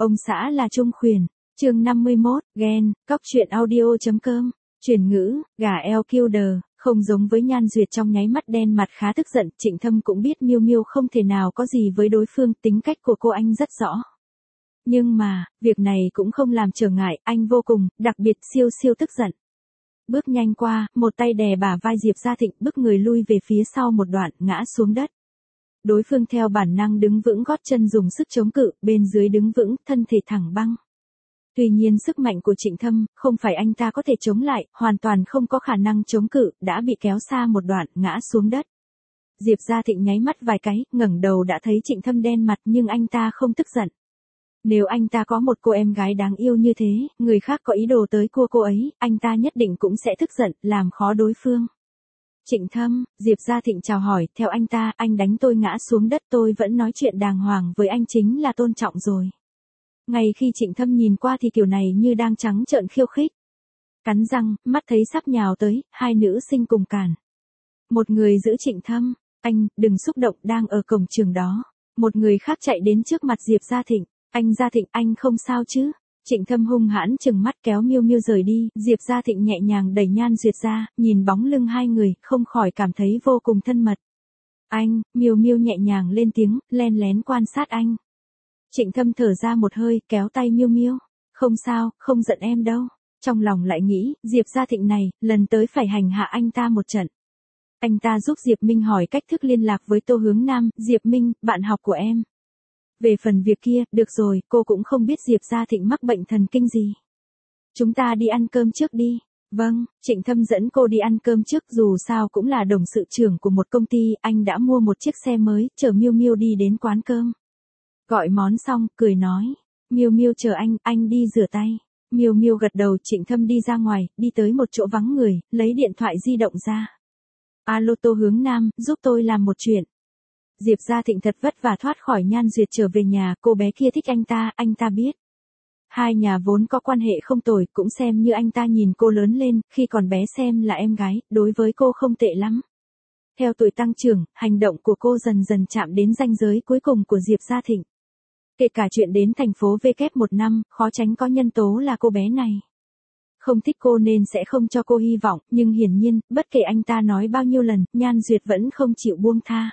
Ông xã là Trung Khuyển. Chương 51, ghen, cóc truyện audio.com. Chuyển ngữ, gà eo killer, không giống với Nhan Duyệt trong nháy mắt đen mặt khá tức giận, Trịnh Thâm cũng biết Miêu Miêu không thể nào có gì với đối phương, tính cách của cô anh rất rõ. Nhưng mà, việc này cũng không làm trở ngại, anh vô cùng, đặc biệt siêu tức giận. Bước nhanh qua, một tay đè bả vai Diệp Gia Thịnh, bức người lui về phía sau một đoạn, ngã xuống đất. Đối phương theo bản năng đứng vững, gót chân dùng sức chống cự, bên dưới đứng vững, thân thể thẳng băng. Tuy nhiên sức mạnh của Trịnh Thâm, không phải anh ta có thể chống lại, hoàn toàn không có khả năng chống cự, đã bị kéo xa một đoạn, ngã xuống đất. Diệp Gia Thịnh nháy mắt vài cái, ngẩng đầu đã thấy Trịnh Thâm đen mặt, nhưng anh ta không tức giận. Nếu anh ta có một cô em gái đáng yêu như thế, người khác có ý đồ tới cua cô ấy, anh ta nhất định cũng sẽ tức giận, làm khó đối phương. Trịnh Thâm, Diệp Gia Thịnh chào hỏi, theo anh ta, anh đánh tôi ngã xuống đất, tôi vẫn nói chuyện đàng hoàng với anh chính là tôn trọng rồi. Ngay khi Trịnh Thâm nhìn qua thì kiểu này như đang trắng trợn khiêu khích. Cắn răng, mắt thấy sắp nhào tới, hai nữ sinh cùng cản. Một người giữ Trịnh Thâm, anh, đừng xúc động, đang ở cổng trường đó. Một người khác chạy đến trước mặt Diệp Gia Thịnh, anh Gia Thịnh, anh không sao chứ? Trịnh Thâm hung hãn chừng mắt kéo Miêu Miêu rời đi, Diệp Gia Thịnh nhẹ nhàng đẩy Nhan Duyệt ra, nhìn bóng lưng hai người, không khỏi cảm thấy vô cùng thân mật. Anh, Miêu Miêu nhẹ nhàng lên tiếng, len lén quan sát anh. Trịnh Thâm thở ra một hơi, kéo tay Miêu Miêu. Không sao, không giận em đâu. Trong lòng lại nghĩ, Diệp Gia Thịnh này, lần tới phải hành hạ anh ta một trận. Anh ta giúp Diệp Minh hỏi cách thức liên lạc với Tô Hướng Nam, Diệp Minh, bạn học của em. Về phần việc kia, được rồi, cô cũng không biết Diệp Gia Thịnh mắc bệnh thần kinh gì. Chúng ta đi ăn cơm trước đi. Vâng, Trịnh Thâm dẫn cô đi ăn cơm trước, dù sao cũng là đồng sự trưởng của một công ty, anh đã mua một chiếc xe mới, chở Miêu Miêu đi đến quán cơm. Gọi món xong, cười nói, Miêu Miêu chờ anh đi rửa tay. Miêu Miêu gật đầu, Trịnh Thâm đi ra ngoài, đi tới một chỗ vắng người, lấy điện thoại di động ra. Alo Tô Hướng Nam, giúp tôi làm một chuyện. Diệp Gia Thịnh thật vất vả thoát khỏi Nhan Duyệt trở về nhà, cô bé kia thích anh ta biết. Hai nhà vốn có quan hệ không tồi, cũng xem như anh ta nhìn cô lớn lên, khi còn bé xem là em gái, đối với cô không tệ lắm. Theo tuổi tăng trưởng, hành động của cô dần dần chạm đến ranh giới cuối cùng của Diệp Gia Thịnh. Kể cả chuyện đến thành phố W1 năm, khó tránh có nhân tố là cô bé này. Không thích cô nên sẽ không cho cô hy vọng, nhưng hiển nhiên, bất kể anh ta nói bao nhiêu lần, Nhan Duyệt vẫn không chịu buông tha.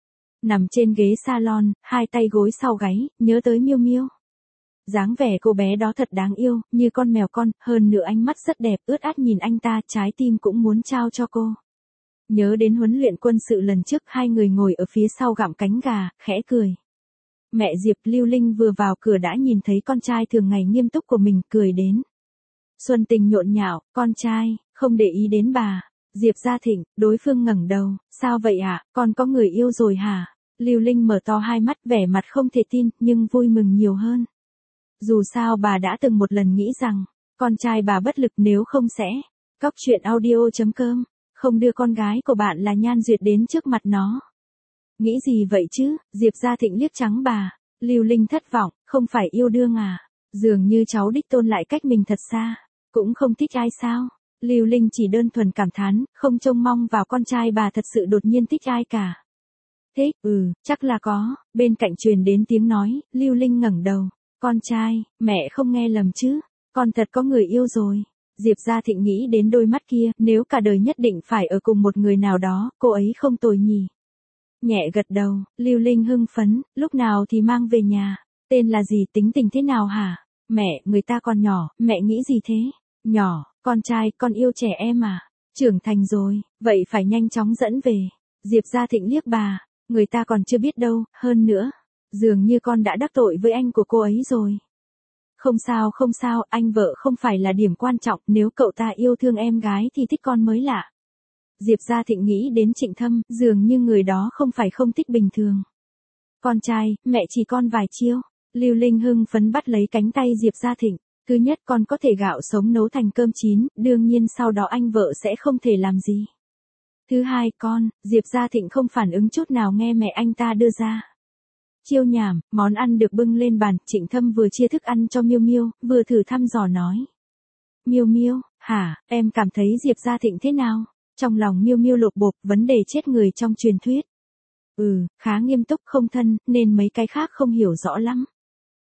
Nằm trên ghế salon, hai tay gối sau gáy, nhớ tới Miêu Miêu. Dáng vẻ cô bé đó thật đáng yêu, như con mèo con, hơn nữa ánh mắt rất đẹp, ướt át nhìn anh ta, trái tim cũng muốn trao cho cô. Nhớ đến huấn luyện quân sự lần trước, hai người ngồi ở phía sau gặm cánh gà, khẽ cười. Mẹ Diệp Lưu Linh vừa vào cửa đã nhìn thấy con trai thường ngày nghiêm túc của mình, cười đến. Xuân tình nhộn nhạo, con trai, không để ý đến bà. Diệp Gia Thịnh, đối phương ngẩng đầu, sao vậy ạ, con có người yêu rồi hả? Lưu Linh mở to hai mắt, vẻ mặt không thể tin, nhưng vui mừng nhiều hơn. Dù sao bà đã từng một lần nghĩ rằng, con trai bà bất lực nếu không sẽ. Cóc truyện audio.com, không đưa con gái của bạn là Nhan Duyệt đến trước mặt nó. Nghĩ gì vậy chứ? Diệp Gia Thịnh liếc trắng bà. Lưu Linh thất vọng, không phải yêu đương à? Dường như cháu đích tôn lại cách mình thật xa. Cũng không thích ai sao? Lưu Linh chỉ đơn thuần cảm thán, không trông mong vào con trai bà thật sự đột nhiên thích ai cả. Thích, chắc là có. Bên cạnh truyền đến tiếng nói, Lưu Linh ngẩng đầu. Con trai, mẹ không nghe lầm chứ? Con thật có người yêu rồi. Diệp Gia Thịnh nghĩ đến đôi mắt kia, nếu cả đời nhất định phải ở cùng một người nào đó, cô ấy không tồi nhỉ. Nhẹ gật đầu, Lưu Linh hưng phấn, lúc nào thì mang về nhà. Tên là gì, tính tình thế nào hả? Mẹ, người ta còn nhỏ, mẹ nghĩ gì thế? Nhỏ, con trai, con yêu trẻ em à? Trưởng thành rồi, vậy phải nhanh chóng dẫn về. Diệp Gia Thịnh liếc bà, người ta còn chưa biết đâu, hơn nữa. Dường như con đã đắc tội với anh của cô ấy rồi. Không sao, anh vợ không phải là điểm quan trọng, nếu cậu ta yêu thương em gái thì thích con mới lạ. Diệp Gia Thịnh nghĩ đến Trịnh Thâm, dường như người đó không phải không thích bình thường. Con trai, mẹ chỉ con vài chiêu. Lưu Linh hưng phấn bắt lấy cánh tay Diệp Gia Thịnh. Thứ nhất, con có thể gạo sống nấu thành cơm chín, đương nhiên sau đó anh vợ sẽ không thể làm gì. Thứ hai, con, Diệp Gia Thịnh không phản ứng chút nào nghe mẹ anh ta đưa ra. Chiêu nhảm, món ăn được bưng lên bàn, Trịnh Thâm vừa chia thức ăn cho Miêu Miêu, vừa thử thăm dò nói. Miêu Miêu, hả, em cảm thấy Diệp Gia Thịnh thế nào? Trong lòng Miêu Miêu lột bột, vấn đề chết người trong truyền thuyết. Khá nghiêm túc không thân, nên mấy cái khác không hiểu rõ lắm.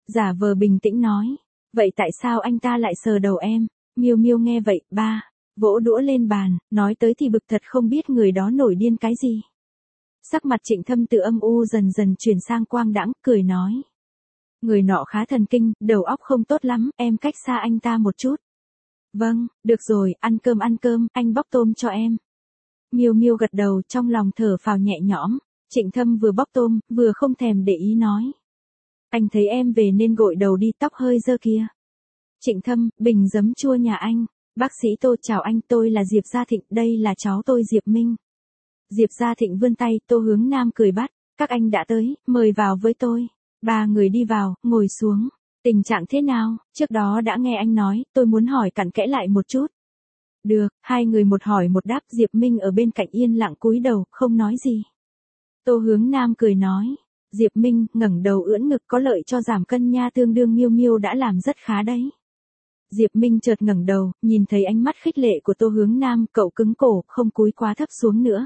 giả vờ bình tĩnh nói. Vậy tại sao anh ta lại sờ đầu em? Miêu Miêu nghe vậy, ba, vỗ đũa lên bàn, nói tới thì bực thật không biết người đó nổi điên cái gì. Sắc mặt Trịnh Thâm từ âm u dần dần chuyển sang quang đãng, cười nói. Người nọ khá thần kinh, đầu óc không tốt lắm, em cách xa anh ta một chút. Vâng, được rồi, ăn cơm, anh bóc tôm cho em. Miêu Miêu gật đầu, trong lòng thở phào nhẹ nhõm. Trịnh Thâm vừa bóc tôm, vừa không thèm để ý nói. Anh thấy em về nên gội đầu đi, tóc hơi dơ kia. Trịnh Thâm, bình giấm chua nhà anh. Bác sĩ Tô chào anh, tôi là Diệp Gia Thịnh, đây là cháu tôi Diệp Minh. Diệp Gia Thịnh vươn tay, Tô Hướng Nam cười bắt, các anh đã tới, mời vào với tôi. Ba người đi vào, ngồi xuống. Tình trạng thế nào, trước đó đã nghe anh nói, tôi muốn hỏi cặn kẽ lại một chút. Được, hai người một hỏi một đáp, Diệp Minh ở bên cạnh yên lặng cúi đầu, không nói gì. Tô Hướng Nam cười nói, Diệp Minh ngẩng đầu ưỡn ngực, có lợi cho giảm cân nha, tương đương Miêu Miêu đã làm rất khá đấy. Diệp Minh chợt ngẩng đầu, nhìn thấy ánh mắt khích lệ của Tô Hướng Nam, cậu cứng cổ, không cúi quá thấp xuống nữa.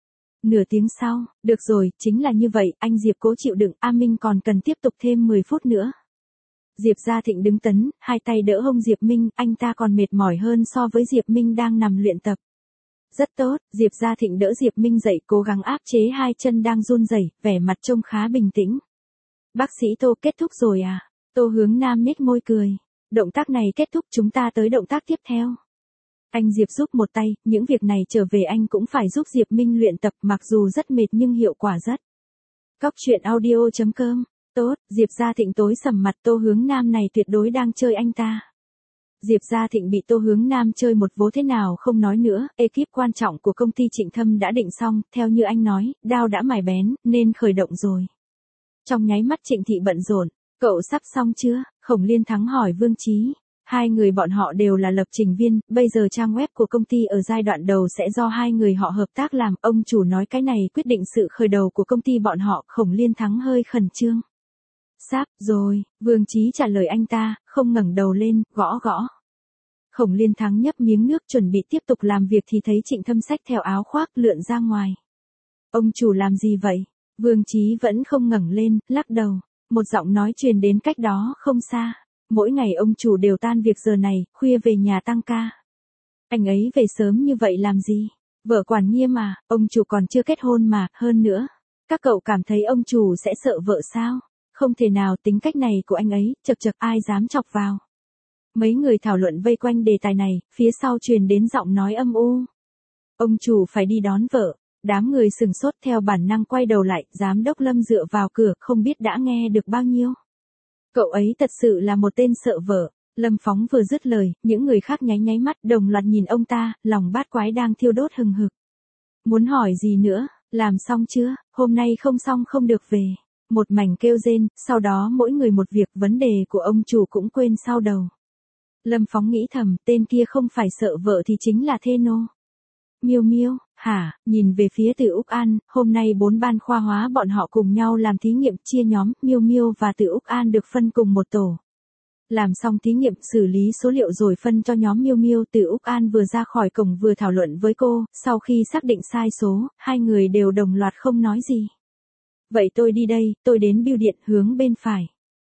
Nửa tiếng sau, được rồi, chính là như vậy, anh Diệp cố chịu đựng, A Minh còn cần tiếp tục thêm 10 phút nữa. Diệp Gia Thịnh đứng tấn, hai tay đỡ hông Diệp Minh, anh ta còn mệt mỏi hơn so với Diệp Minh đang nằm luyện tập. Rất tốt, Diệp Gia Thịnh đỡ Diệp Minh dậy, cố gắng áp chế hai chân đang run rẩy, vẻ mặt trông khá bình tĩnh. Bác sĩ Tô, kết thúc rồi à? Tô Hướng Nam nhếch môi cười. Động tác này kết thúc, chúng ta tới động tác tiếp theo. Anh Diệp giúp một tay, những việc này trở về anh cũng phải giúp Diệp Minh luyện tập, mặc dù rất mệt nhưng hiệu quả rất. Cóc truyện audio.com. Tốt, Diệp Gia Thịnh tối sầm mặt, Tô Hướng Nam này tuyệt đối đang chơi anh ta. Diệp Gia Thịnh bị Tô Hướng Nam chơi một vố thế nào không nói nữa, ekip quan trọng của công ty Trịnh Thâm đã định xong, theo như anh nói, đao đã mài bén, nên khởi động rồi. Trong nháy mắt Trịnh Thị bận rộn, cậu sắp xong chưa? Khổng Liên Thắng hỏi Vương Chí. Hai người bọn họ đều là lập trình viên, bây giờ trang web của công ty ở giai đoạn đầu sẽ do hai người họ hợp tác làm, ông chủ nói cái này quyết định sự khởi đầu của công ty bọn họ, Khổng Liên Thắng hơi khẩn trương. Sắp rồi, Vương Chí trả lời anh ta, không ngẩng đầu lên, gõ gõ. Khổng Liên Thắng nhấp miếng nước chuẩn bị tiếp tục làm việc thì thấy Trịnh Thâm xách theo áo khoác lượn ra ngoài. Ông chủ làm gì vậy? Vương Chí vẫn không ngẩng lên, lắc đầu. Một giọng nói truyền đến cách đó không xa. Mỗi ngày ông chủ đều tan việc giờ này, khuya về nhà tăng ca. Anh ấy về sớm như vậy làm gì? Vợ quản nghiêm à, ông chủ còn chưa kết hôn mà, hơn nữa. Các cậu cảm thấy ông chủ sẽ sợ vợ sao? Không thể nào, tính cách này của anh ấy, chật chật ai dám chọc vào. Mấy người thảo luận vây quanh đề tài này, phía sau truyền đến giọng nói âm u. Ông chủ phải đi đón vợ. Đám người sừng sốt theo bản năng quay đầu lại, giám đốc Lâm dựa vào cửa, không biết đã nghe được bao nhiêu. Cậu ấy thật sự là một tên sợ vợ. Lâm Phóng vừa dứt lời, những người khác nháy nháy mắt đồng loạt nhìn ông ta, lòng bát quái đang thiêu đốt hừng hực. Muốn hỏi gì nữa, làm xong chưa, hôm nay không xong không được về. Một mảnh kêu rên, sau đó mỗi người một việc, vấn đề của ông chủ cũng quên sau đầu. Lâm Phóng nghĩ thầm, tên kia không phải sợ vợ thì chính là thê nô. Miêu Miêu, hả, nhìn về phía Từ Úc An, hôm nay 4 ban khoa hóa bọn họ cùng nhau làm thí nghiệm, chia nhóm, Miêu Miêu và Từ Úc An được phân cùng một tổ. Làm xong thí nghiệm, xử lý số liệu rồi phân cho nhóm Miêu Miêu, Từ Úc An vừa ra khỏi cổng vừa thảo luận với cô, sau khi xác định sai số, hai người đều đồng loạt không nói gì. Vậy tôi đi đây, tôi đến bưu điện hướng bên phải.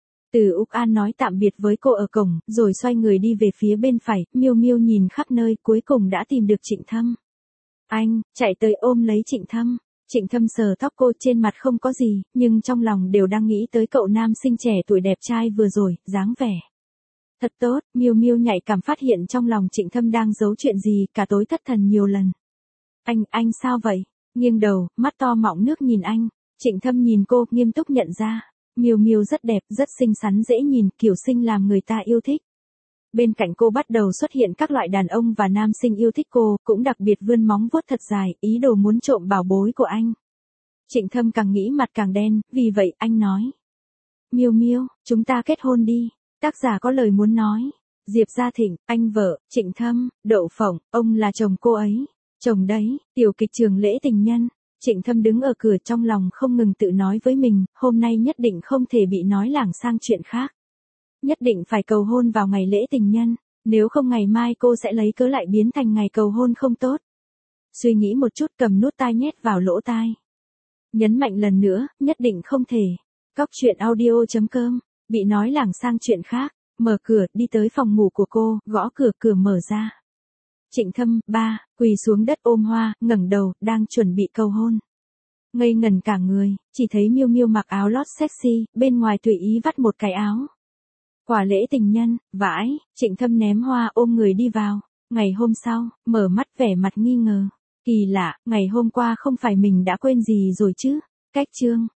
Từ Úc An nói tạm biệt với cô ở cổng, rồi xoay người đi về phía bên phải, Miêu Miêu nhìn khắp nơi, cuối cùng đã tìm được Trịnh Thâm. Anh, chạy tới ôm lấy Trịnh Thâm. Trịnh Thâm sờ tóc cô, trên mặt không có gì, nhưng trong lòng đều đang nghĩ tới cậu nam sinh trẻ tuổi đẹp trai vừa rồi, dáng vẻ. Thật tốt, Miêu Miêu nhạy cảm phát hiện trong lòng Trịnh Thâm đang giấu chuyện gì, cả tối thất thần nhiều lần. Anh sao vậy? Nghiêng đầu, mắt to mọng nước nhìn anh. Trịnh Thâm nhìn cô, nghiêm túc nhận ra. Miêu Miêu rất đẹp, rất xinh xắn dễ nhìn, kiểu xinh làm người ta yêu thích. Bên cạnh cô bắt đầu xuất hiện các loại đàn ông và nam sinh yêu thích cô, cũng đặc biệt vươn móng vuốt thật dài, ý đồ muốn trộm bảo bối của anh. Trịnh Thâm càng nghĩ mặt càng đen, vì vậy anh nói. Miêu Miêu, chúng ta kết hôn đi. Tác giả có lời muốn nói. Diệp Gia Thịnh, anh vợ, Trịnh Thâm, Đậu Phộng, ông là chồng cô ấy. Chồng đấy, tiểu kịch trường lễ tình nhân. Trịnh Thâm đứng ở cửa trong lòng không ngừng tự nói với mình, hôm nay nhất định không thể bị nói lảng sang chuyện khác. Nhất định phải cầu hôn vào ngày lễ tình nhân, nếu không ngày mai cô sẽ lấy cớ lại biến thành ngày cầu hôn không tốt. Suy nghĩ một chút cầm nút tai nhét vào lỗ tai. Nhấn mạnh lần nữa, nhất định không thể. Cóc truyện audio.com bị nói lảng sang chuyện khác, mở cửa, đi tới phòng ngủ của cô, gõ cửa, cửa mở ra. Trịnh Thâm, ba, quỳ xuống đất ôm hoa, ngẩng đầu, đang chuẩn bị cầu hôn. Ngây ngẩn cả người, chỉ thấy Miêu Miêu mặc áo lót sexy, bên ngoài tùy ý vắt một cái áo. Quả lễ tình nhân, vãi, Trịnh Thâm ném hoa ôm người đi vào. Ngày hôm sau, mở mắt vẻ mặt nghi ngờ. Kỳ lạ, ngày hôm qua không phải mình đã quên gì rồi chứ? Cách chương